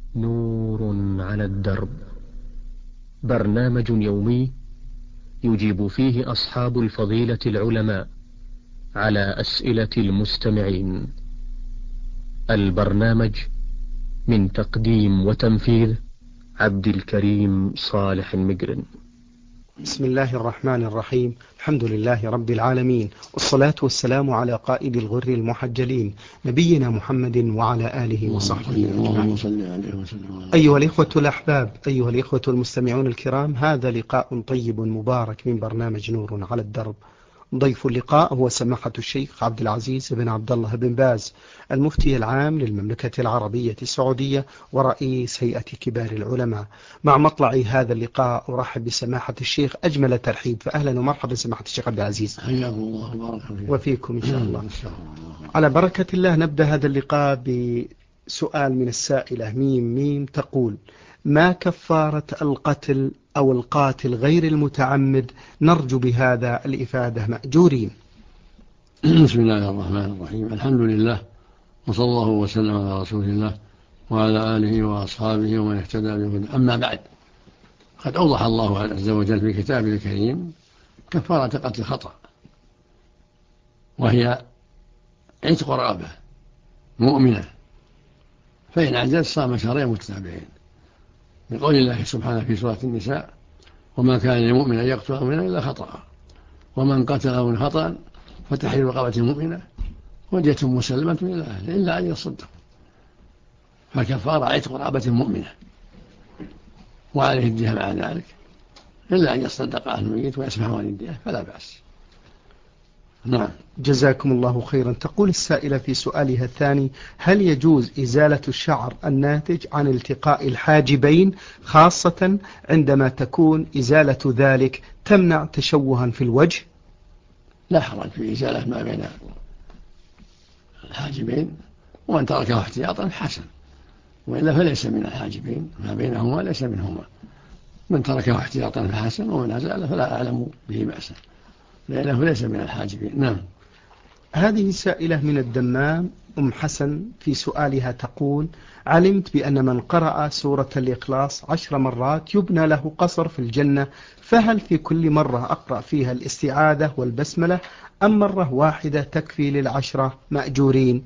نور على الدرب، برنامج يومي يجيب فيه أصحاب الفضيلة العلماء على أسئلة المستمعين. البرنامج من تقديم وتنفيذ عبد الكريم صالح المقرن. بسم الله الرحمن الرحيم. الحمد لله رب العالمين، والصلاة والسلام على قائد الغر المحجلين نبينا محمد وعلى آله وصحبه أجمعين. أيها الإخوة الأحباب، أيها الإخوة المستمعون الكرام، هذا لقاء طيب مبارك من برنامج نور على الدرب. ضيف اللقاء هو سماحة الشيخ عبد العزيز بن عبد الله بن باز، المفتي العام للمملكة العربية السعودية ورئيس هيئة كبار العلماء. مع مطلع هذا اللقاء أرحب بسماحة الشيخ أجمل ترحيب، فأهلا ومرحبا سماحة الشيخ عبد العزيز. حياكم الله وبارك فيكم وفيكم إن شاء الله. على بركة الله نبدأ هذا اللقاء بسؤال من السائلة ميم تقول: ما كفارة القتل أو القاتل غير المتعمد؟ نرجو بهذا الإفادة مأجورين. بسم الله الرحمن الرحيم. الحمد لله، وصلى الله وسلم على رسول الله وعلى آله وأصحابه ومن اهتدى بهداه. أما بعد، قد أوضح الله عز وجل في كتابه الكريم كفارة قتل الخطأ، وهي عتق رقبة مؤمنة، فإن عجز صام شهرين متتابعين، بقول الله سبحانه في سورة النساء: وما كان لمؤمن أن يقتل مؤمنا إلا خطأ، ومن قتله من خطأ فتحرير رقبة مؤمنة ودية مسلمة إلى أهله إلا أن يصدق، فالكفارة عتق رقبة مؤمنة، وعليه الدية مع ذلك، إلا أن يصدق أهل الميت ويسمح عن الدية فلا بأس. نعم. جزاكم الله خيرا. تقول السائلة في سؤالها الثاني: هل يجوز إزالة الشعر الناتج عن التقاء الحاجبين، خاصة عندما تكون إزالة ذلك تمنع تشوها في الوجه؟ لا حرج في إزالة ما بين الحاجبين، ومن تركه احتياطا حسن، وإلا فليس من الحاجبين، ما بينهما ليس منهما. من تركه احتياطا فحسن، ومن أزال فلا أعلم به بأسا، لأنه ليس من الحاجبين. نعم. هذه سائلة من الدمام أم حسن في سؤالها تقول: علمت بأن من قرأ سورة الإخلاص 10 مرات يبنى له قصر في الجنة، فهل في كل مرة أقرأ فيها الاستعاذة والبسملة، أم مرة واحدة تكفي لل10 مأجورين؟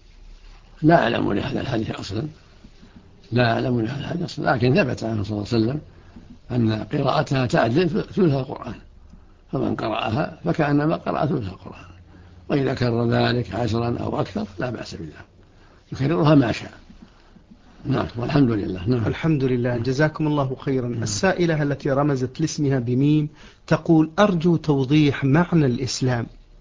لا أعلم لهذا الحديث أصلا، لا أعلم لهذا الحديث أصلا، لكن ثبت عنه صلى الله عليه وسلم أن قراءتها تعدل ثلث القرآن، فمن قرأها فكأنما قرأ ثلث القرآن، وإذا كرر ذلك 10 أو أكثر لا بأس بذلك، يكررها ما شاء. نعم، والحمد لله. نعم. الحمد لله، جزاكم الله خيرا. السائلة التي رمزت لاسمها بميم تقول: أرجو توضيح معنى الإسلام.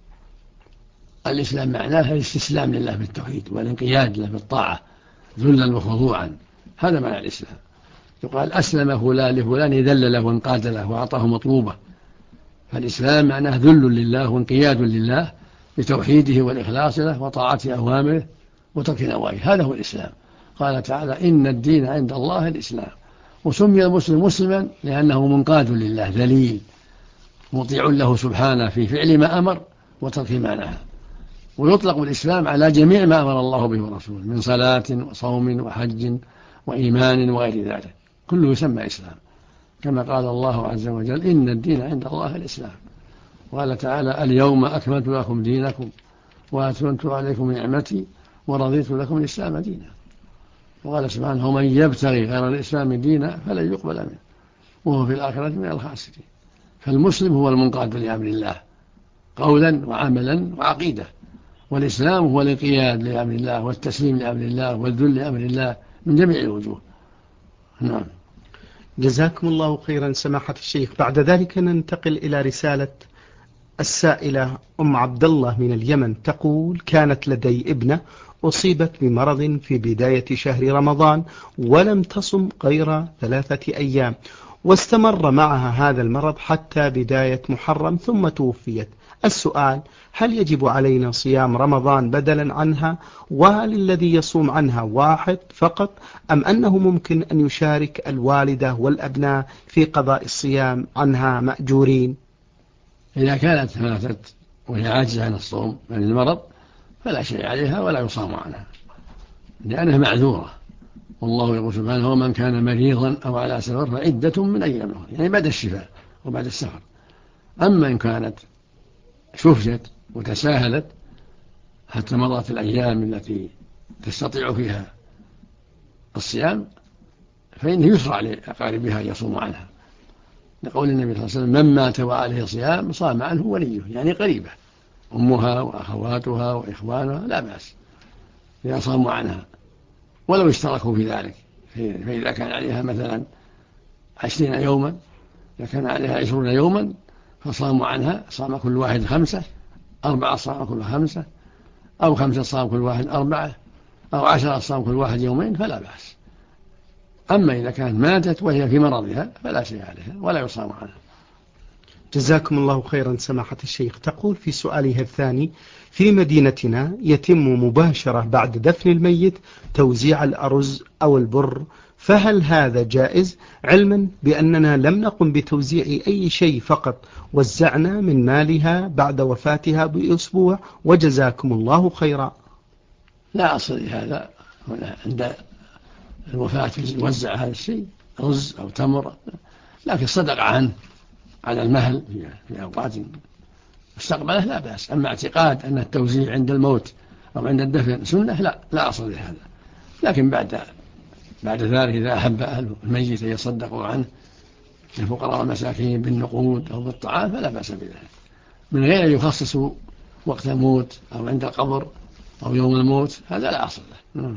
الإسلام معناه الاستسلام لله بالتوحيد والانقياد له بالطاعة ذلا وخضوعا، هذا معنى الإسلام. يقال أسلم فلان لفلان، ذل له وانقاد له وأعطاه مطلوبه. فالإسلام معناه ذل لله وانقياد لله بتوحيده والإخلاص له وطاعة أوامره وترك نواهيه، هذا هو الإسلام. قال تعالى: إن الدين عند الله الإسلام. وسمي المسلم مسلما لأنه منقاد لله ذليل مطيع له سبحانه في فعل ما أمر وترك ما نهى. ويطلق الإسلام على جميع ما أمر الله به ورسوله من صلاة وصوم وحج وإيمان وغير ذلك، كله يسمى إسلام، كما قال الله عز وجل: إن الدين عند الله الإسلام. وقال تعالى: اليوم أكملت لكم دينكم وأتممت عليكم نعمتي ورضيت لكم الإسلام دينا. وقال سبحانه: ومن يبتغي غير الإسلام دينا فلن يقبل منه وهو في الآخرة من الخاسرين. فالمسلم هو المنقاد لأمر الله قولا وعملا وعقيدة، والإسلام هو الانقياد لأمر الله والتسليم لأمر الله والذل لأمر الله من جميع الوجوه. نعم. جزاكم الله خيرا سماحة الشيخ. بعد ذلك ننتقل إلى رسالة السائلة أم عبد الله من اليمن تقول: كانت لدي ابنة أصيبت بمرض في بداية شهر رمضان ولم تصم غير 3 أيام، واستمر معها هذا المرض حتى بداية محرم ثم توفيت. السؤال: هل يجب علينا صيام رمضان بدلا عنها؟ وهل الذي يصوم عنها واحد فقط، أم أنه ممكن أن يشارك الوالدة والأبناء في قضاء الصيام عنها مأجورين؟ إذا كانت ماتت وهي عاجزة عن الصوم من المرض فلا شيء عليها ولا يصام عنها، لأنها معذورة والله يقول سبحانه ومن كان مريضا أو على سفر فعدة من أيام أخرى، يعني بعد الشفاء وبعد السفر. أما إن كانت شفيت وتساهلت حتى مضت الأيام التي تستطيع فيها الصيام فإنه يشرع لأقاربها أن يصوموا عنها، لقول النبي صلى الله عليه وسلم من مات وعليه صيام صام عنه وليه، يعني قريبة أمها وأخواتها وإخوانها لا بأس إذا صاموا عنها ولو اشتركوا في ذلك. فإذا كان عليها مثلا 20 يوما، إذا كان عليها 20 يوما فصاموا عنها، صام كل واحد 5، 4 صام كل 5، أو 5 صام كل واحد 4، أو 10 صام كل واحد يومين فلا بأس. أما إذا كانت ماتت وهي في مرضها فلا شيء عليها ولا يصام عنها. جزاكم الله خيرا سماحة الشيخ. تقول في سؤالها الثاني: في مدينتنا يتم مباشرة بعد دفن الميت توزيع الأرز أو البر، فهل هذا جائز؟ علما بأننا لم نقم بتوزيع أي شيء، فقط وزعنا من مالها بعد وفاتها بأسبوع، وجزاكم الله خيرا. لا أصل لهذا، عند الوفاة يوزع هذا الشيء رز أو تمر، لكن صدق عنه على المهل في أوقات مستقبله لا بأس. أما اعتقاد أن التوزيع عند الموت أو عند الدفن سنة لا أصل لهذا. لكن بعد ذلك إذا أحب أهل الميت أن يصدقوا عنه للفقراء والمساكين بالنقود أو بالطعام فلا بأس بذلك، من غير أن يخصصوا وقت الموت أو عند القبر أو يوم الموت، هذا لا أصل له.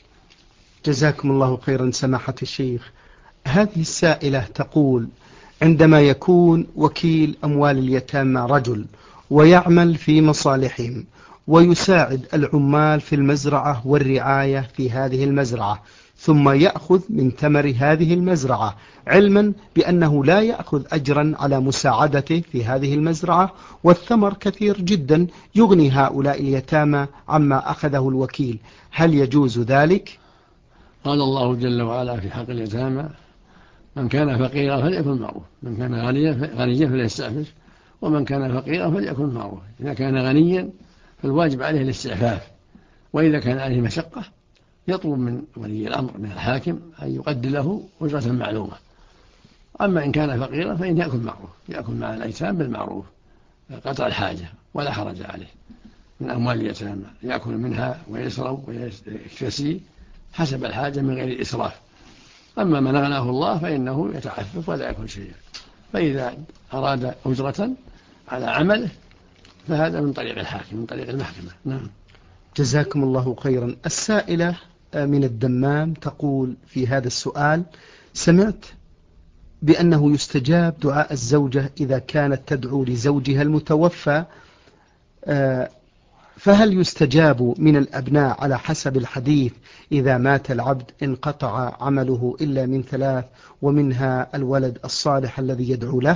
جزاكم الله خيرا سماحة الشيخ. هذه السائلة تقول: عندما يكون وكيل أموال اليتامى رجل ويعمل في مصالحهم ويساعد العمال في المزرعة والرعاية في هذه المزرعة، ثم يأخذ من ثمر هذه المزرعة، علما بأنه لا يأخذ أجرا على مساعدته في هذه المزرعة، والثمر كثير جدا يغني هؤلاء اليتامى عما أخذه الوكيل، هل يجوز ذلك؟ قال الله جل وعلا في حق اليتامى: من كان فقيرا فليكن معروف، من كان غنيا فليستعفف، ومن كان فقيرا فليكن معروف. إذا كان غنيا فالواجب عليه الاستعفاف، وإذا كان عليه مشقة يطلب من ولي الأمر من الحاكم أن يقدر له أجرة معلومة. أما إن كان فقيرا فإن يأكل معروف، يأكل مع الأيتام بالمعروف قطع الحاجة ولا حرج عليه، من أموال اليتامى يأكل منها ويشرب ويكتسي حسب الحاجة من غير إسراف. أما من أغناه الله فإنه يتعفف ولا يأكل شيئا، فإذا أراد أجرة على عمله فهذا من طريق الحاكم، من طريق المحكمة. نعم. جزاكم الله خيرا. السائلة من الدمام تقول في هذا السؤال: سمعت بأنه يستجاب دعاء الزوجة إذا كانت تدعو لزوجها المتوفى، فهل يستجاب من الأبناء على حسب الحديث: إذا مات العبد انقطع عمله إلا من 3، ومنها الولد الصالح الذي يدعو له؟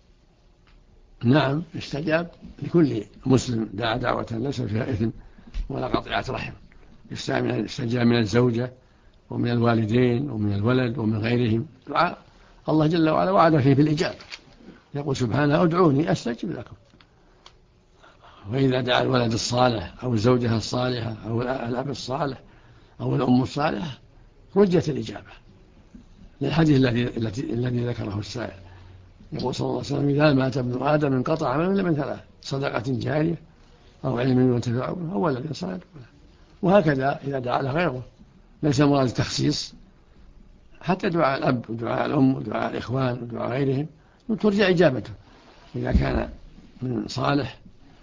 نعم، يستجاب لكل مسلم دعا دعوة ليس فيها إثم ولا قطيعة رحم. يستجاب من الزوجة ومن الوالدين ومن الولد ومن غيرهم دعاء الله جل وعلا وعد فيه بالإجابة، يقول سبحانه: ادعوني أستجب لكم. وإذا دعا الولد الصالح أو الزوجة الصالحة أو الأب الصالح أو الأم الصالحة رجت الإجابة، للحديث الذي ذكره السائل. يقول صلى الله عليه وسلم: إذا مات ابن آدم انقطع عمله إلا من 3: صدقة جارية أو علم ينتفع به أو ولد صالح. وهكذا إذا دعا له غيره، ليس مراد التخصيص، حتى دعاء الأب ودعاء الأم ودعاء الإخوان ودعاء غيرهم ترجع إجابته، إذا كان من صالح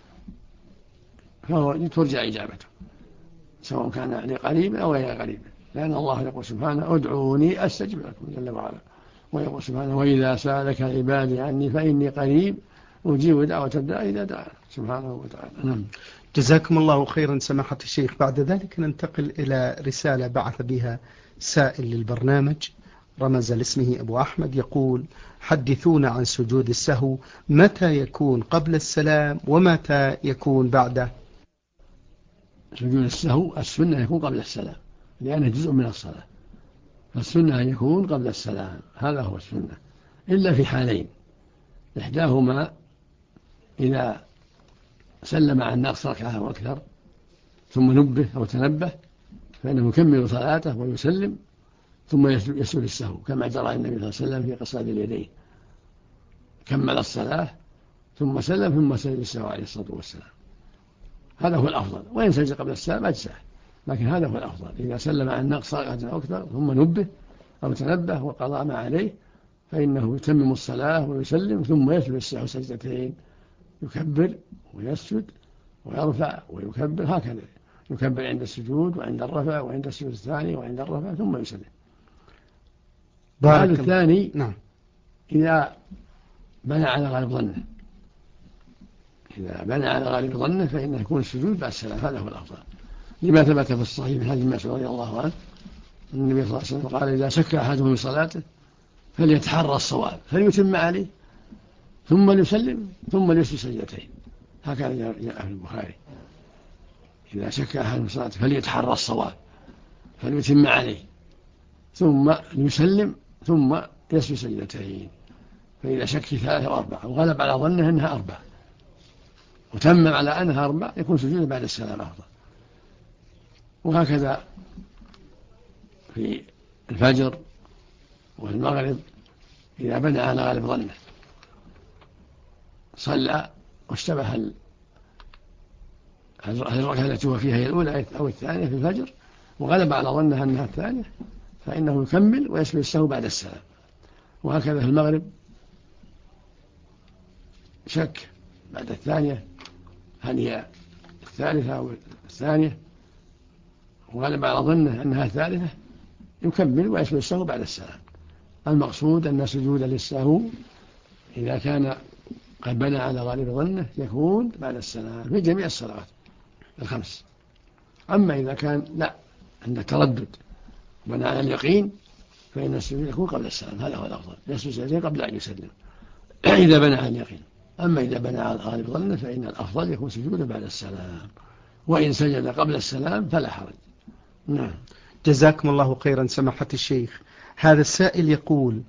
فهو ترجع إجابته سواء كان لقريب أو غير قريب، لأن الله يقول سبحانه: ادعوني أستجب لكم جل وعلا. ويقول سبحانه: وإذا سألك عبادي عني فإني قريب أجيب دعوة الداعي إذا دعان، سبحانه وتعالى. جزاكم الله خيرا سماحة الشيخ. بعد ذلك ننتقل إلى رسالة بعث بها سائل للبرنامج، رمز لاسمه أبو أحمد، يقول: حدثونا عن سجود السهو، متى يكون قبل السلام ومتى يكون بعده؟ سجود السهو السنة يكون قبل السلام، لأنه جزء من الصلاة، فالسنة أن يكون قبل السلام، هذا هو السنة، إلا في حالين: إحداهما إذا سلم عن نقص ركعة وأكثر ثم نبه أو تنبه فإنه يكمل صلاته ويسلم ثم يسجد السهو كما جرى النبي صلى الله عليه وسلم في قصاد اليدين، كمل الصلاة ثم سلم ثم سجد السهو عليه الصلاة والسلام. هذا هو الأفضل، وإن سجد قبل السلام أجزاه، لكن هذا هو الأفضل. إذا سلم عن نقص ركعة أو أكثر ثم نبه أو تنبه وقضى ما عليه فإنه يتمم الصلاة ويسلم ثم يسجد السهو سجدتين، يكبر ويسجد ويرفع ويكبر، هكذا يكبر عند السجود وعند الرفع وعند السجود الثاني وعند الرفع ثم يسلم. هذا الثاني نعم. إذا بنى على غالب ظنه، إذا بنى على غالب ظنه فإنه يكون السجود بعد السلام، هذا هو الأفضل، لما ثبت في الصحيح من حديث مسعود رضي الله عنه النبي صلى الله عليه وسلم قال: إذا شك أحدهم في صلاته فليتحرى الصواب فليتم عليه ثم ليسلم ثم ليسجد سجدتين، هكذا جاء في البخاري: إذا شك أحدهم في صلاته فليتحرى الصواب فليتم عليه ثم ليسلم ثم يسجد سجدتين. فإذا شك في 3 أو 4 وغلب على ظنه أنها 4 وتمم على أنها 4 يكون سجوده بعد السلام أفضل. وهكذا في الفجر والمغرب إذا بنى على غالب ظنه صلى واشتبه الركعة التي هو فيها هي الأولى أو الثانية في الفجر وغلب على ظنها أنها الثانية فإنه يكمل ويسجد السهو بعد السلام. وهكذا في المغرب شك بعد الثانية هل هي الثالثة أو الثانية وغلب على ظنه أنها الثالثة يكمل ويسجد السهو بعد السلام. المقصود أن سجود للسهو إذا كان قد بنى على غالب ظنه يكون بعد السلام في جميع الصلوات الخمس. أما إذا كان لا عند تردد بنى على اليقين فإن السجود يكون قبل السلام، هذا هو الأفضل، يسجد سجدتين قبل أن يسلم إذا بنى على اليقين. أما إذا بنى على غالب ظنه فإن الأفضل يكون سجوده بعد السلام، وإن سجد قبل السلام فلا حرج. نعم. جزاكم الله خيرا سماحة الشيخ. هذا السائل يقول: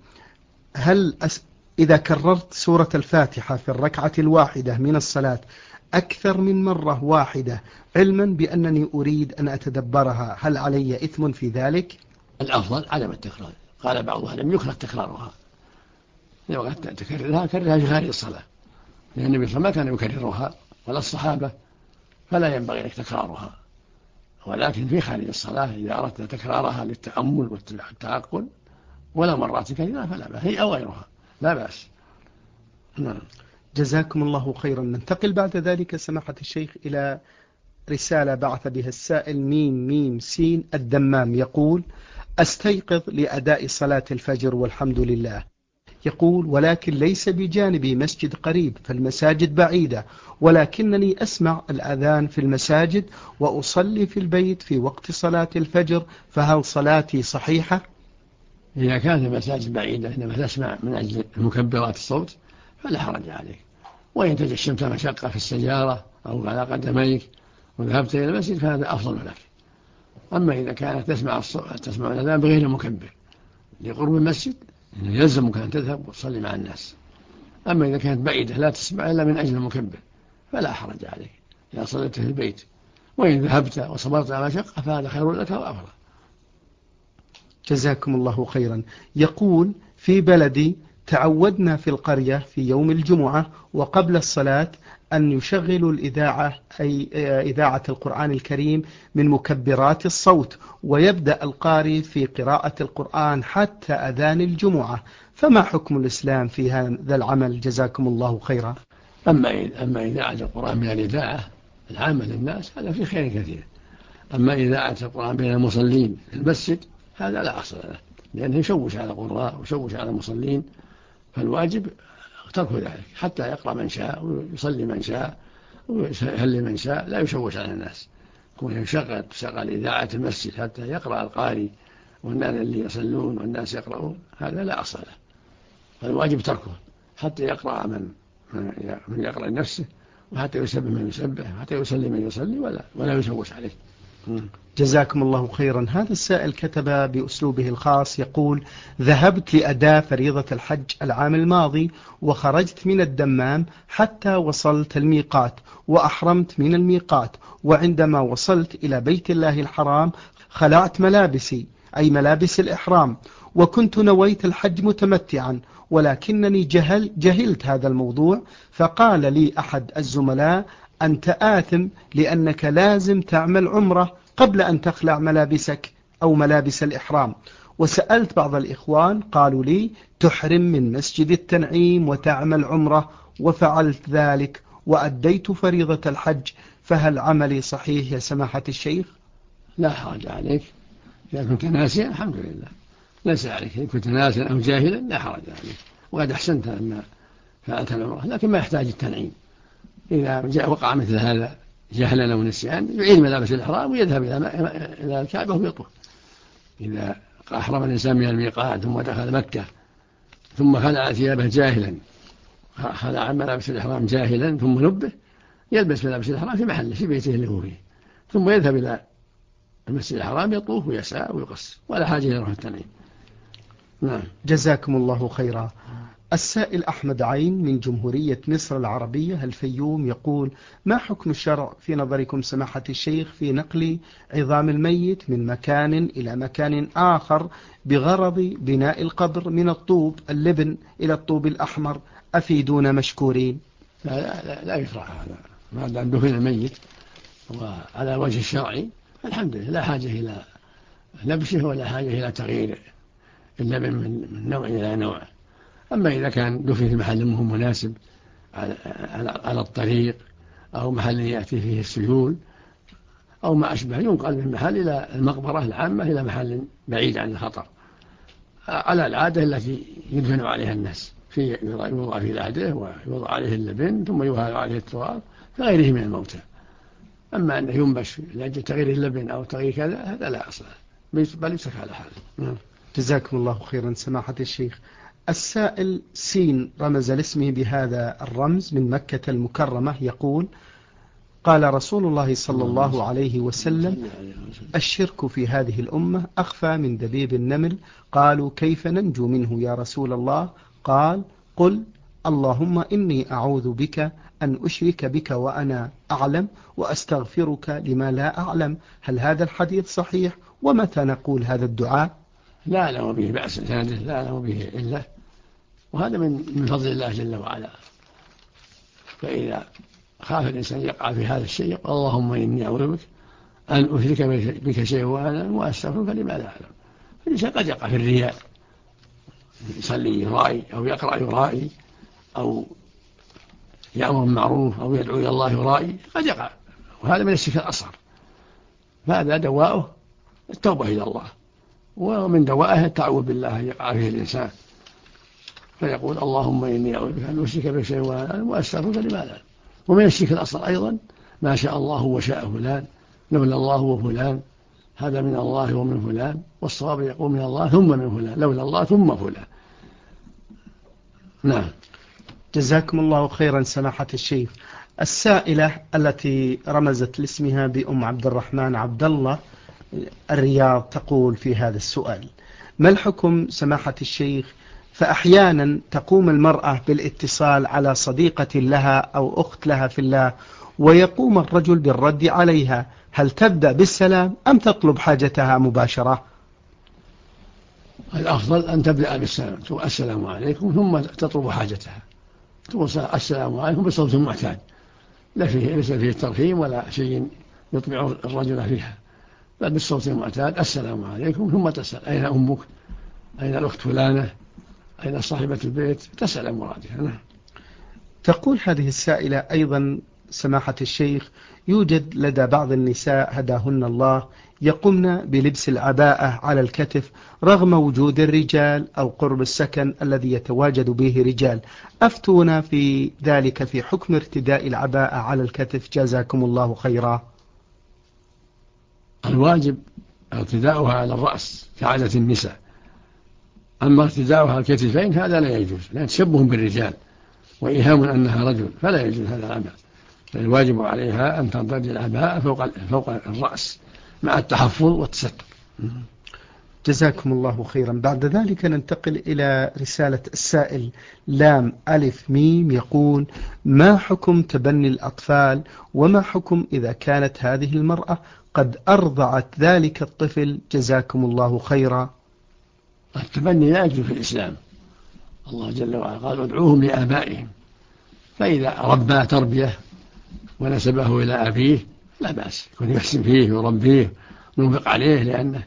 هل إذا كررت سورة الفاتحة في الركعة الواحدة من الصلاة أكثر من مرة واحدة علما بأنني أريد أن أتدبرها هل علي إثم في ذلك؟ الأفضل عدم التكرار. قال بعضها لم يكره تكرارها، لو قد تكررها كررها في خارج الصلاة، لأن النبي صلى الله عليه وسلم ما كان يكررها ولا الصحابة، فلا ينبغي لك تكرارها. ولكن في خارج الصلاة إذا أردت تكرارها للتأمل والتعقل ولا مرات كثيرة فلا بأس، هي أو غيرها لا بأس. نعم. جزاكم الله خيرا. ننتقل بعد ذلك سماحة الشيخ إلى رسالة بعث بها السائل ميم سين الدمام، يقول: أستيقظ لأداء صلاة الفجر والحمد لله، يقول: ولكن ليس بجانبي مسجد قريب فالمساجد بعيدة، ولكنني أسمع الأذان في المساجد وأصلي في البيت في وقت صلاة الفجر، فهل صلاتي صحيحة؟ إذا كانت المساجد بعيدة إنما تسمع من أجل مكبرات الصوت فلا حرج عليك، وإن تجشمت مشقة في السيارة أو على قدميك وذهبت إلى المسجد فهذا أفضل لك. أما إذا كانت تسمع الأذان بغير مكبر لقرب المسجد يلزمك أن تذهب وتصلي مع الناس. أما إذا كانت بعيدة لا تسمع إلا من أجل المكبر فلا حرج عليك إذا صليت في البيت، وإن ذهبت وصبرت على مشقة فهذا خير لك وأفضل. جزاكم الله خيرا. يقول: في بلدي تعودنا في القرية في يوم الجمعة وقبل الصلاة أن يشغلوا الإذاعة أي إذاعة القرآن الكريم من مكبرات الصوت، ويبدأ القارئ في قراءة القرآن حتى أذان الجمعة، فما حكم الإسلام في هذا العمل؟ جزاكم الله خيرا. أما إذاعة القرآن من الإذاعة العامة للناس هذا في خير كثير. أما إذاعة القرآن بين المصلين في المسجد هذا لا أصل له، لأنه يشوش على القراء ويشوش على المصلين، فالواجب ترك ذلك حتى يقرأ من شاء ويصلي من شاء ويهل من شاء، لا يشوش على الناس. يكون تشغل إذاعة المسجد حتى يقرأ القارئ والناس اللي يصلون والناس يقرؤون، هذا لا أصل له، فالواجب تركه حتى يقرأ من يقرأ لنفسه، وحتى يسبح من يسبح، وحتى يصلي من يصلي، ولا يشوش عليه. جزاكم الله خيرا. هذا السائل كتب بأسلوبه الخاص، يقول: ذهبت لأداء فريضة الحج العام الماضي وخرجت من الدمام حتى وصلت الميقات وأحرمت من الميقات، وعندما وصلت إلى بيت الله الحرام خلعت ملابسي أي ملابس الإحرام، وكنت نويت الحج متمتعا، ولكنني جهلت هذا الموضوع، فقال لي أحد الزملاء: أنت آثم لأنك لازم تعمل عمرة قبل أن تخلع ملابسك أو ملابس الإحرام. وسألت بعض الإخوان قالوا لي: تحرم من مسجد التنعيم وتعمل عمرة، وفعلت ذلك وأديت فريضة الحج، فهل عملي صحيح يا سماحة الشيخ؟ لا حرج عليك إذا كنت ناسيا، الحمد لله، ليس عليك. إن كنت ناسيا أو جاهلا لا حرج عليك، وقد أحسنت أن فعلت العمرة، لكن ما يحتاج التنعيم. إذا وقع مثل هذا جهلا أو نسيان يعيد ملابس الإحرام ويذهب إلى الكعبة ويطوف. إذا أحرم الإنسان من الميقات ثم دخل مكة ثم خلع ثيابه جاهلا، خلع ملابس الإحرام جاهلا ثم نبه، يلبس ملابس الإحرام في محله في بيته اللي هو فيه، ثم يذهب إلى المسجد الحرام يطوف ويسعى ويقص، ولا حاجة إلى يروح التنعيم. نعم. جزاكم الله خيرا. السائل أحمد عين من جمهورية مصر العربية الفيوم يقول: ما حكم الشرع في نظركم سماحة الشيخ في نقل عظام الميت من مكان إلى مكان آخر بغرض بناء القبر من الطوب اللبن إلى الطوب الأحمر؟ أفيدونا مشكورين. لا يشرع هذا، ما دام دفن الميت وعلى وجه الشرعي الحمد لله، لا حاجة إلى لبسه ولا حاجة إلى تغيير اللبن من نوع إلى نوع. أما إذا كان دفن في محل مو مناسب على الطريق أو محل يأتي فيه السيول أو ما أشبه، ينقل من محل إلى المقبرة العامة إلى محل بعيد عن الخطر على العادة التي يدفن عليها الناس، يوضع في لحده ويوضع عليه اللبن ثم يوهى عليه التراب كغيره من الموتى. أما أنه ينبش لأجل تغيير اللبن أو تغيير كذا هذا لا أصل، بل يترك على حاله. جزاكم الله خيرا سماحة الشيخ. السائل سين رمز لاسمه بهذا الرمز من مكة المكرمة يقول: قال رسول الله صلى الله عليه وسلم: الشرك في هذه الأمة أخفى من دبيب النمل. قالوا: كيف ننجو منه يا رسول الله؟ قال: قل اللهم إني أعوذ بك أن أشرك بك وأنا أعلم، وأستغفرك لما لا أعلم. هل هذا الحديث صحيح؟ ومتى نقول هذا الدعاء؟ لا أعلم به بأس، لا أعلم به إلا، وهذا من فضل الله جل وعلا. فإذا خاف الإنسان يقع في هذا الشيء يقول اللهم إني أعوذ بك أن أشرك بك شيء وأنا وأستغفرك لما لا أعلم. الإنسان قد يقع في الرياء، يصلي يرائي أو يقرأ يرائي أو يأمر بالمعروف أو يدعو إلى الله يرائي، قد يقع، وهذا من الشرك الأصغر. فهذا دواؤه التوبة إلى الله، ومن دوائه التعوذ بالله أن يقع فيه الإنسان، فيقول اللهم إني أعوذ بك أن أشرك بك شيء وأنا وأستغفرك لما لا أعلم. ومن الشرك الأصغر أيضا ما شاء الله وشاء فلان، لولا الله وفلان، هذا من الله ومن فلان، والصواب يقول من الله ثم من فلان، لولا الله ثم فلان. نعم. جزاكم الله خيرا سماحة الشيخ. السائلة التي رمزت لاسمها بأم عبد الرحمن عبد الله الرياض تقول في هذا السؤال: ما الحكم سماحة الشيخ؟ فأحيانا تقوم المرأة بالاتصال على صديقة لها أو أخت لها في الله، ويقوم الرجل بالرد عليها، هل تبدأ بالسلام أم تطلب حاجتها مباشرة؟ الأفضل أن تبدأ بالسلام، تقول السلام عليكم ثم تطلب حاجتها، تقول السلام عليكم بصوت معتاد، ليس فيه ترخيم ولا شيء يطبع الرجل فيها، بل بالصوت المعتاد السلام عليكم، ثم تسأل أين أمك، أين الأخت فلانة، أين صاحبة البيت، تسأل مرادها. تقول هذه السائلة أيضا سماحة الشيخ: يوجد لدى بعض النساء هداهن الله يقمن بلبس العباءة على الكتف رغم وجود الرجال أو قرب السكن الذي يتواجد به رجال، أفتونا في ذلك في حكم ارتداء العباءة على الكتف جزاكم الله خيرا. الواجب ارتداؤها على الرأس كعادة النساء، أما ارتداؤها على الكتفين هذا لا يجوز، لأن تشبه بالرجال وإيهام أنها رجل، فلا يجوز هذا العمل. الواجب عليها أن ترتدي العباءة فوق الرأس مع التحفظ والتستر. جزاكم الله خيرا. بعد ذلك ننتقل إلى رسالة السائل لام ألف ميم يقول: ما حكم تبني الأطفال، وما حكم إذا كانت هذه المرأة قد أرضعت ذلك الطفل جزاكم الله خيرا؟ التبني لا يجوز في الإسلام. الله جل وعلا قال ادعوهم لآبائهم، فإذا ربى تربية ونسبه إلى أبيه لا بأس، يكون يحسن فيه ويربيه وينفق عليه لأنه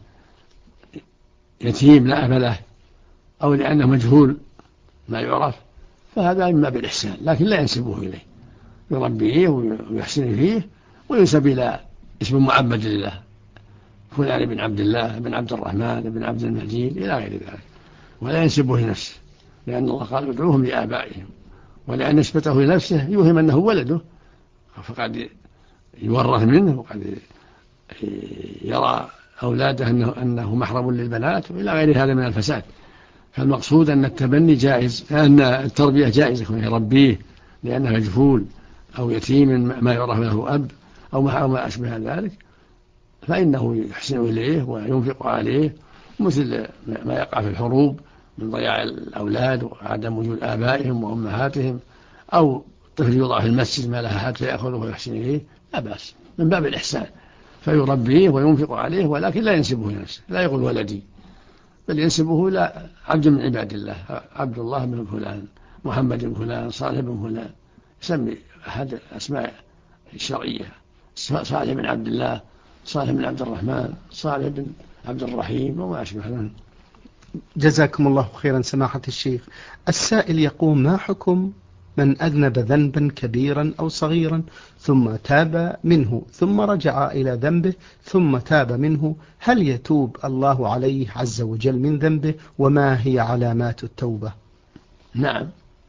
يتيم لا أب له أو لأنه مجهول ما يعرف، فهذا إما بالإحسان، لكن لا ينسبه إليه، يربيه ويحسن فيه وينسب إلى اسم معبد لله، فلان بن عبد الله بن عبد الرحمن بن عبد المجيد إلى غير ذلك، ولا ينسبه لنفسه، لأن الله قال ادعوهم لآبائهم، ولأن نسبته لنفسه يوهم أنه ولده، فقد يورث منه وقد يرى أولاده أنه محرم للبنات وإلى غير هذا من الفساد. فالمقصود أن التبني جائز، أن التربية جائزة، يكون يربيه لأنه مجهول أو يتيم ما يعرف له أب أو ما أشبه ذلك، فإنه يحسن إليه وينفق عليه، مثل ما يقع في الحروب من ضياع الأولاد وعدم وجود آبائهم وأمهاتهم، أو طفل يوضع في المسجد ما لها أحد فيأخذه ويحسن إليه، لا بأس من باب الإحسان، فيربيه وينفق عليه، ولكن لا ينسبه لنفسه، لا يقول ولدي، بل ينسبه إلى عبد من عباد الله، عبد الله بن فلان، محمد بن فلان، صالح بن فلان، يسمي أحد الأسماء الشرعية، صالح بن عبد الله، صالح بن عبد الرحمن، صالح بن عبد الرحيم وما أشبه ذلك. جزاكم الله خيرا سماحة الشيخ. السائل يقول: ما حكم من أذنب ذنبا كبيرا أو صغيرا ثم تاب منه ثم رجع إلى ذنبه ثم تاب منه، هل يتوب الله عليه عز وجل من ذنبه؟ وما هي علامات التوبة؟ نعم،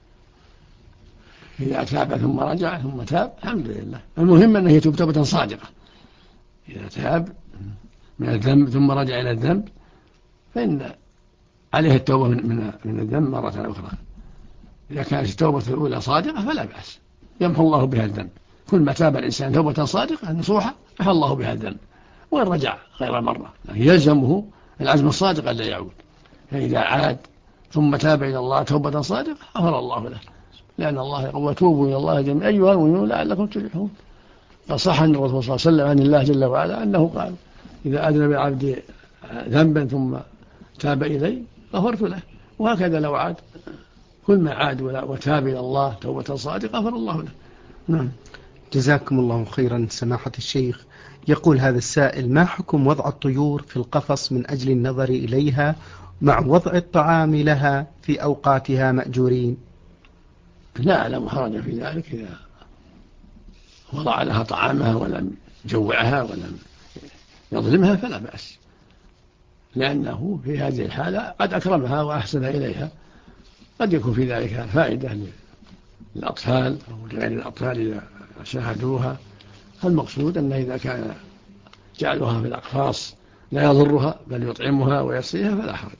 إذا تاب ثم رجع ثم تاب الحمد لله، المهم أنه يتوب توبة صادقة. إذا تاب من الذنب ثم رجع إلى الذنب فإن عليه التوبة من الذنب مرة أخرى. إذا كانت التوبة الأولى صادقة فلا بأس، يمحو الله بها الذنب. كل ما تاب الإنسان توبة صادقة نصوحة محى الله بها الذنب، وإن رجع غير مرة يلزمه العزم الصادق ألا يعود. فإذا عاد ثم تاب إلى الله توبة صادقة غفر الله له، لأن الله يقول: وتوبوا إلى الله جميعا أيها المؤمنون لعلكم تفلحون. فصح عن الرسول صلى الله عليه وسلم عن الله جل وعلا أنه قال: إذا أذنب العبد ذنبا ثم تاب إلي غفرت له. وهكذا لو عاد، كل ما عاد وتاب إلى الله توبة صادقة غفر الله له. نعم. جزاكم الله خيرا سماحة الشيخ. يقول هذا السائل: ما حكم وضع الطيور في القفص من أجل النظر إليها مع وضع الطعام لها في أوقاتها مأجورين؟ لا أعلم حرج في ذلك، إذا وضع لها طعامها ولم يجوعها ولم يظلمها فلا بأس، لأنه في هذه الحالة قد أكرمها وأحسن إليها، قد يكون في ذلك فائدة للأطفال أو لغير الأطفال إذا شاهدوها. فالمقصود أنه إذا كان جعلها في الأقفاص لا يضرها بل يطعمها ويسقيها فلا حرج.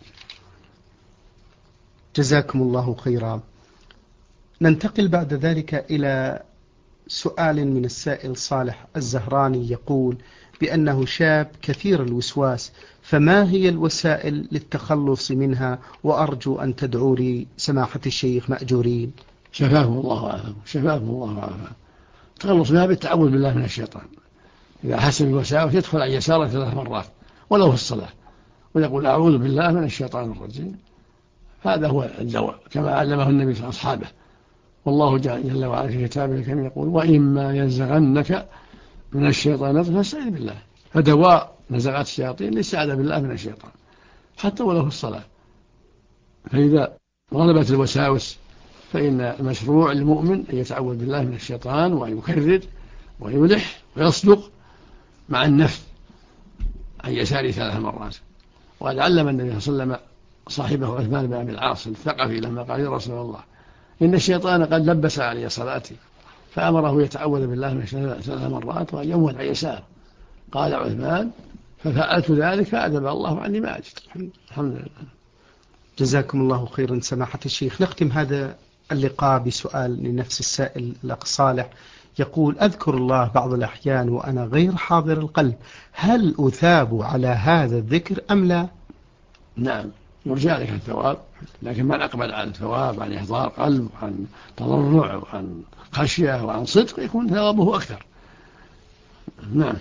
جزاكم الله خيرا. ننتقل بعد ذلك إلى سؤال من السائل صالح الزهراني، يقول بأنه شاب كثير الوسواس، فما هي الوسائل للتخلص منها؟ وأرجو أن تدعوا لي سماحة الشيخ مأجورين. شفاكم الله وعافاكم. شفاكم الله وعافاكم. التخلص منها بالتعوذ بالله من الشيطان. إذا حس بالوساوس يدخل عن يساره 3 مرات ولو في الصلاة، ويقول: أعوذ بالله من الشيطان الرجيم. هذا هو الدواء كما علمه النبي صلى الله عليه وسلم. والله جل وعلا في كتابه الكريم يقول: وإما ينزغنك من الشيطان نزغ فاستعذ بالله. فدواء نزغات الشياطين الاستعاذة بالله من الشيطان حتى ولو في الصلاة. فإذا غلبت الوساوس فإن المشروع للمؤمن أن يتعوذ بالله من الشيطان، وأن يكرر ويلح ويصدق مع النفس عن يساره 3 مرات. وقد علم النبي صلى الله عليه وسلم صاحبه عثمان بن أبي العاص الثقفي لما قال: يا رسول الله إن الشيطان قد لبس علي صلاتي، فأمره يتعوذ بالله من 3 مرات وأن يموت عن يساره. قال عثمان: ففعلت ذلك فأذهب الله عني ما أجد. الحمد لله. جزاكم الله خيرا سماحة الشيخ. نختم هذا اللقاء بسؤال لنفس السائل الأخ صالح، يقول: أذكر الله بعض الأحيان وأنا غير حاضر القلب، هل أثاب على هذا الذكر أم لا؟ نعم، يرجى لك الثواب، لكن من أقبل على الثواب عن إحضار قلب وعن تضرع وعن خشية وعن صدق يكون ثوابه أكثر. نعم.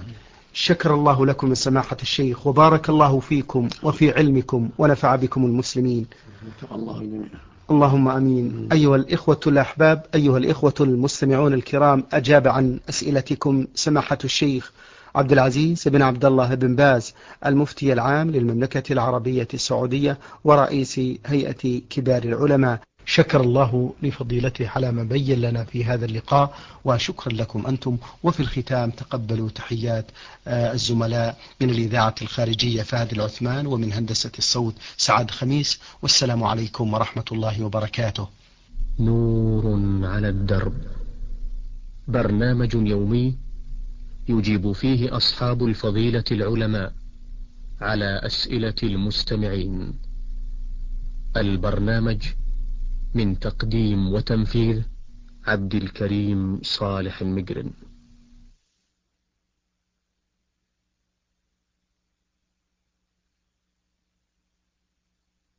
شكر الله لكم من سماحة الشيخ، وبارك الله فيكم وفي علمكم ونفع بكم المسلمين. الله جميعا. اللهم أمين. أيها الإخوة الأحباب، أيها الإخوة المستمعون الكرام، أجاب عن أسئلتكم سماحة الشيخ عبد العزيز بن عبد الله بن باز، المفتي العام للمملكة العربية السعودية ورئيس هيئة كبار العلماء. شكر الله لفضيلته على ما بين لنا في هذا اللقاء، وشكرا لكم أنتم. وفي الختام تقبلوا تحيات الزملاء من الإذاعة الخارجية فهد العثمان، ومن هندسة الصوت سعد خميس، والسلام عليكم ورحمة الله وبركاته. نور على الدرب، برنامج يومي يجيب فيه أصحاب الفضيلة العلماء على أسئلة المستمعين. البرنامج من تقديم وتنفيذ عبد الكريم صالح المقرن.